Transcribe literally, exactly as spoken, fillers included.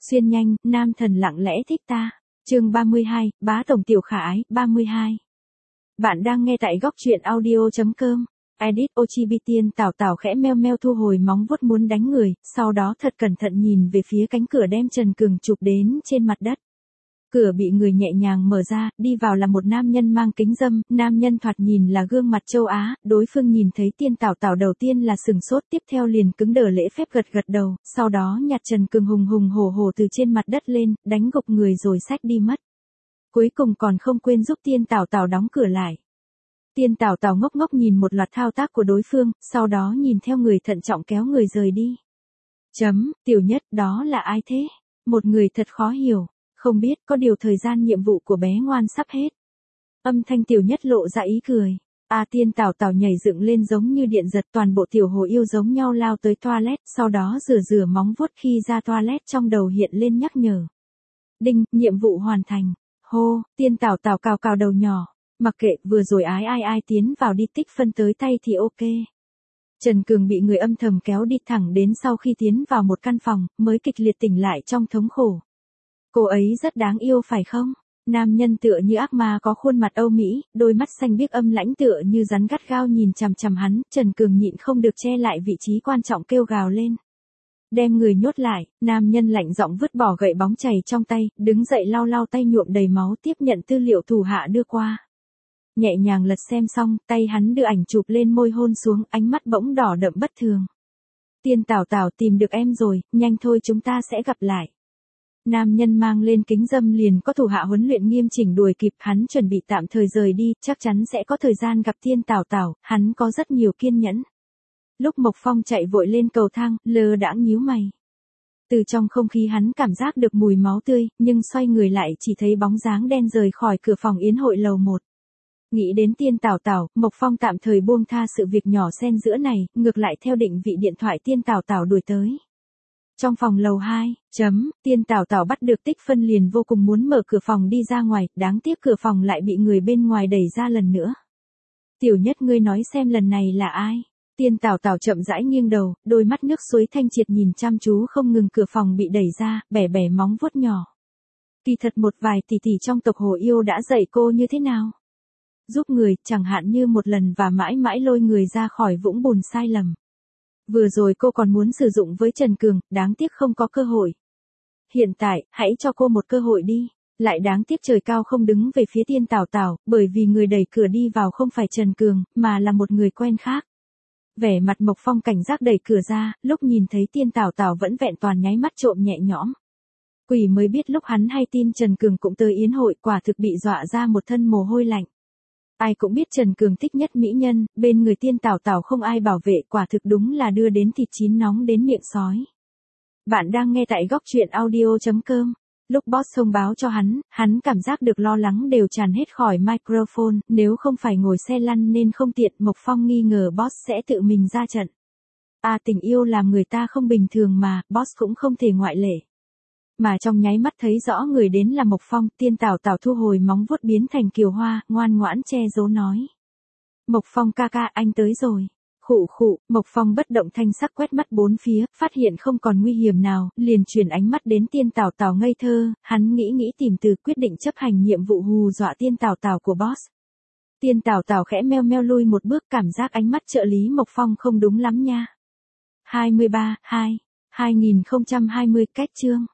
Xuyên nhanh, nam thần lặng lẽ thích ta. Chương ba mươi hai, bá tổng tiểu khả ái, ba mươi hai. Bạn đang nghe tại góc truyện audio chấm com. Edit Ochibitian Tào Tào khẽ meo meo thu hồi móng vuốt muốn đánh người, sau đó thật cẩn thận nhìn về phía cánh cửa đem Trần Cường chụp đến trên mặt đất. Cửa bị người nhẹ nhàng mở ra, đi vào là một nam nhân mang kính râm, nam nhân thoạt nhìn là gương mặt châu Á, đối phương nhìn thấy Tiên Tào Tào đầu tiên là sừng sốt, tiếp theo liền cứng đờ lễ phép gật gật đầu, sau đó nhặt Trần Cường hùng hùng hổ hổ từ trên mặt đất lên, đánh gục người rồi xách đi mất. Cuối cùng còn không quên giúp Tiên Tào Tào đóng cửa lại. Tiên Tào Tào ngốc ngốc nhìn một loạt thao tác của đối phương, sau đó nhìn theo người thận trọng kéo người rời đi. Chấm, tiểu nhất, đó là ai thế? Một người thật khó hiểu. Không biết, có điều thời gian nhiệm vụ của bé ngoan sắp hết. Âm thanh tiểu nhất lộ ra ý cười. A Tiên Tào Tào nhảy dựng lên giống như điện giật, toàn bộ tiểu hồ yêu giống nhau lao tới toilet, sau đó rửa rửa móng vuốt khi ra toilet trong đầu hiện lên nhắc nhở. Đinh, nhiệm vụ hoàn thành. Hô, Tiên Tào Tào cào cào đầu nhỏ. Mặc kệ, vừa rồi ái ai ai tiến vào đi tích phân tới tay thì ok. Trần Cường bị người âm thầm kéo đi thẳng đến sau khi tiến vào một căn phòng, mới kịch liệt tỉnh lại trong thống khổ. Cô ấy rất đáng yêu phải không? Nam nhân tựa như ác ma có khuôn mặt Âu Mỹ, đôi mắt xanh biếc âm lãnh tựa như rắn gắt gao nhìn chằm chằm hắn, Trần Cường nhịn không được che lại vị trí quan trọng kêu gào lên. Đem người nhốt lại, nam nhân lạnh giọng vứt bỏ gậy bóng chày trong tay, đứng dậy lau lau tay nhuộm đầy máu tiếp nhận tư liệu thủ hạ đưa qua. Nhẹ nhàng lật xem xong, tay hắn đưa ảnh chụp lên môi hôn xuống, ánh mắt bỗng đỏ đậm bất thường. Tiên Tào Tào tìm được em rồi, nhanh thôi chúng ta sẽ gặp lại. Nam nhân mang lên kính râm liền có thủ hạ huấn luyện nghiêm chỉnh đuổi kịp, hắn chuẩn bị tạm thời rời đi, chắc chắn sẽ có thời gian gặp Tiên Tào Tào, hắn có rất nhiều kiên nhẫn. Lúc Mộc Phong chạy vội lên cầu thang, lơ đãng nhíu mày. Từ trong không khí hắn cảm giác được mùi máu tươi, nhưng xoay người lại chỉ thấy bóng dáng đen rời khỏi cửa phòng yến hội lầu một. Nghĩ đến Tiên Tào Tào, Mộc Phong tạm thời buông tha sự việc nhỏ xen giữa này, ngược lại theo định vị điện thoại Tiên Tào Tào đuổi tới. Trong phòng lầu hai, chấm, Tiên Tào Tào bắt được tích phân liền vô cùng muốn mở cửa phòng đi ra ngoài, đáng tiếc cửa phòng lại bị người bên ngoài đẩy ra lần nữa. Tiểu nhất ngươi nói xem lần này là ai? Tiên Tào Tào chậm rãi nghiêng đầu, đôi mắt nước suối thanh triệt nhìn chăm chú không ngừng cửa phòng bị đẩy ra, bẻ bẻ móng vuốt nhỏ. Kỳ thật một vài tỷ tỷ trong tộc hồ yêu đã dạy cô như thế nào? Giúp người, chẳng hạn như một lần và mãi mãi lôi người ra khỏi vũng bùn sai lầm. Vừa rồi cô còn muốn sử dụng với Trần Cường, đáng tiếc không có cơ hội. Hiện tại, hãy cho cô một cơ hội đi. Lại đáng tiếc trời cao không đứng về phía Tiên Tào Tào, bởi vì người đẩy cửa đi vào không phải Trần Cường, mà là một người quen khác. Vẻ mặt Mộc Phong cảnh giác đẩy cửa ra, lúc nhìn thấy Tiên Tào Tào vẫn vẹn toàn nháy mắt trộm nhẹ nhõm. Quỷ mới biết lúc hắn hay tin Trần Cường cũng tới yến hội, quả thực bị dọa ra một thân mồ hôi lạnh. Ai cũng biết Trần Cường thích nhất mỹ nhân, bên người Tiên Tào Tào không ai bảo vệ, quả thực đúng là đưa đến thịt chín nóng đến miệng sói. Bạn đang nghe tại góc truyện audio chấm com. Lúc boss thông báo cho hắn, hắn cảm giác được lo lắng đều tràn hết khỏi microphone, nếu không phải ngồi xe lăn nên không tiện, Mộc Phong nghi ngờ boss sẽ tự mình ra trận. À, tình yêu làm người ta không bình thường mà, boss cũng không thể ngoại lệ. Mà trong nháy mắt thấy rõ người đến là Mộc Phong, Tiên Tào Tào thu hồi móng vuốt biến thành kiều hoa, ngoan ngoãn che giấu nói. Mộc Phong ca ca, anh tới rồi. Khụ khụ, Mộc Phong bất động thanh sắc quét mắt bốn phía, phát hiện không còn nguy hiểm nào, liền chuyển ánh mắt đến Tiên Tào Tào ngây thơ, hắn nghĩ nghĩ tìm từ quyết định chấp hành nhiệm vụ hù dọa Tiên Tào Tào của boss. Tiên Tào Tào khẽ meo meo lui một bước, cảm giác ánh mắt trợ lý Mộc Phong không đúng lắm nha. hai mươi ba, hai, hai nghìn không trăm hai mươi cách chương.